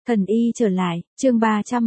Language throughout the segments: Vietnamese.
Thần y trở lại, chương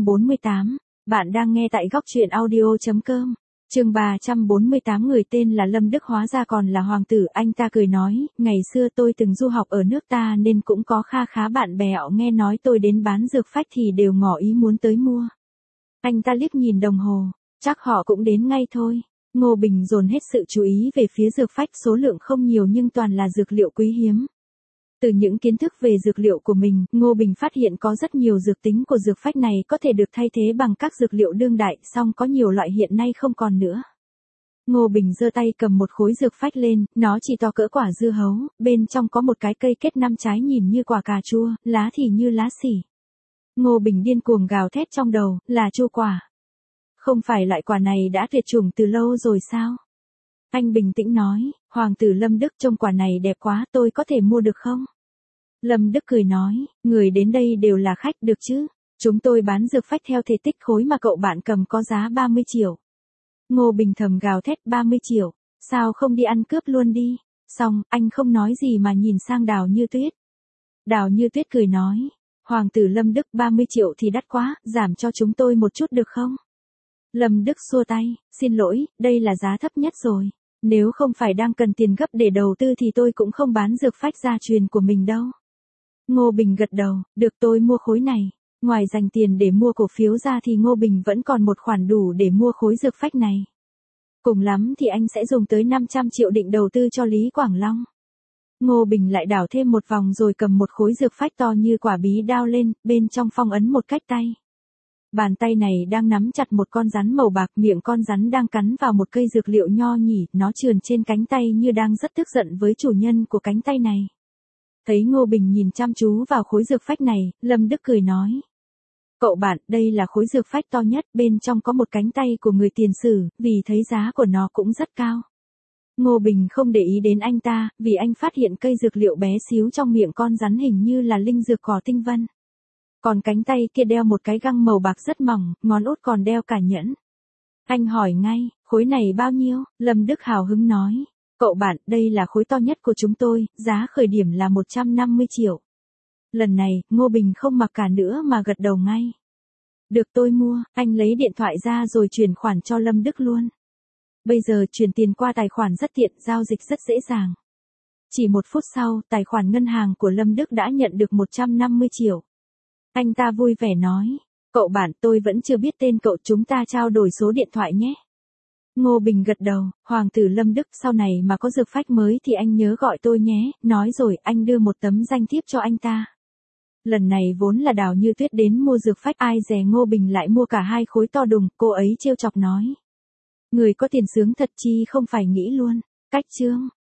348. Bạn đang nghe tại góc truyện audio.com. Chương 348. Người tên là Lâm Đức hóa ra còn là hoàng tử. Anh ta cười nói, ngày xưa tôi từng du học ở nước ta nên cũng có kha khá bạn bè, họ nghe nói tôi đến bán dược phách thì đều ngỏ ý muốn tới mua. Anh ta liếc nhìn đồng hồ, chắc họ cũng đến ngay thôi. Ngô Bình dồn hết sự chú ý về phía dược phách, số lượng không nhiều nhưng toàn là dược liệu quý hiếm. Từ những kiến thức về dược liệu của mình, Ngô Bình phát hiện có rất nhiều dược tính của dược phách này có thể được thay thế bằng các dược liệu đương đại, song có nhiều loại hiện nay không còn nữa. Ngô Bình giơ tay cầm một khối dược phách lên, nó chỉ to cỡ quả dưa hấu, bên trong có một cái cây kết 5 trái nhìn như quả cà chua, lá thì như lá xỉ. Ngô Bình điên cuồng gào thét trong đầu, là chua quả. Không phải loại quả này đã tuyệt chủng từ lâu rồi sao? Anh bình tĩnh nói, hoàng tử Lâm Đức, trông quả này đẹp quá, tôi có thể mua được không? Lâm Đức cười nói, người đến đây đều là khách, được chứ? Chúng tôi bán dược phách theo thể tích khối mà cậu bạn cầm có giá 30 triệu. Ngô Bình thầm gào thét, 30 triệu, sao không đi ăn cướp luôn đi? Xong, anh không nói gì mà nhìn sang Đào Như Tuyết. Đào Như Tuyết cười nói, hoàng tử Lâm Đức, 30 triệu thì đắt quá, giảm cho chúng tôi một chút được không? Lâm Đức xua tay, xin lỗi, đây là giá thấp nhất rồi. Nếu không phải đang cần tiền gấp để đầu tư thì tôi cũng không bán dược phách gia truyền của mình đâu. Ngô Bình gật đầu, được, tôi mua khối này. Ngoài dành tiền để mua cổ phiếu ra thì Ngô Bình vẫn còn một khoản đủ để mua khối dược phách này. Cùng lắm thì anh sẽ dùng tới 500 triệu định đầu tư cho Lý Quảng Long. Ngô Bình lại đảo thêm một vòng rồi cầm một khối dược phách to như quả bí đao lên, bên trong phong ấn một cách tay. Bàn tay này đang nắm chặt một con rắn màu bạc, miệng con rắn đang cắn vào một cây dược liệu nho nhỉ, nó trườn trên cánh tay như đang rất tức giận với chủ nhân của cánh tay này. Thấy Ngô Bình nhìn chăm chú vào khối dược phách này, Lâm Đức cười nói. Cậu bạn, đây là khối dược phách to nhất, bên trong có một cánh tay của người tiền sử, vì thấy giá của nó cũng rất cao. Ngô Bình không để ý đến anh ta, vì anh phát hiện cây dược liệu bé xíu trong miệng con rắn hình như là linh dược cỏ tinh vân. Còn cánh tay kia đeo một cái găng màu bạc rất mỏng, ngón út còn đeo cả nhẫn. Anh hỏi ngay, khối này bao nhiêu? Lâm Đức hào hứng nói, cậu bạn, đây là khối to nhất của chúng tôi, giá khởi điểm là 150 triệu. Lần này, Ngô Bình không mặc cả nữa mà gật đầu ngay. Được, tôi mua. Anh lấy điện thoại ra rồi chuyển khoản cho Lâm Đức luôn. Bây giờ chuyển tiền qua tài khoản rất tiện, giao dịch rất dễ dàng. Chỉ 1 phút sau, tài khoản ngân hàng của Lâm Đức đã nhận được 150 triệu. Anh ta vui vẻ nói, cậu bạn, tôi vẫn chưa biết tên cậu, chúng ta trao đổi số điện thoại nhé. Ngô Bình gật đầu, hoàng tử Lâm Đức, sau này mà có dược phách mới thì anh nhớ gọi tôi nhé, nói rồi anh đưa một tấm danh thiếp cho anh ta. Lần này vốn là Đào Như Tuyết đến mua dược phách, ai dè Ngô Bình lại mua cả 2 khối to đùng, cô ấy trêu chọc nói. Người có tiền sướng thật chi không phải nghĩ luôn, cách chương.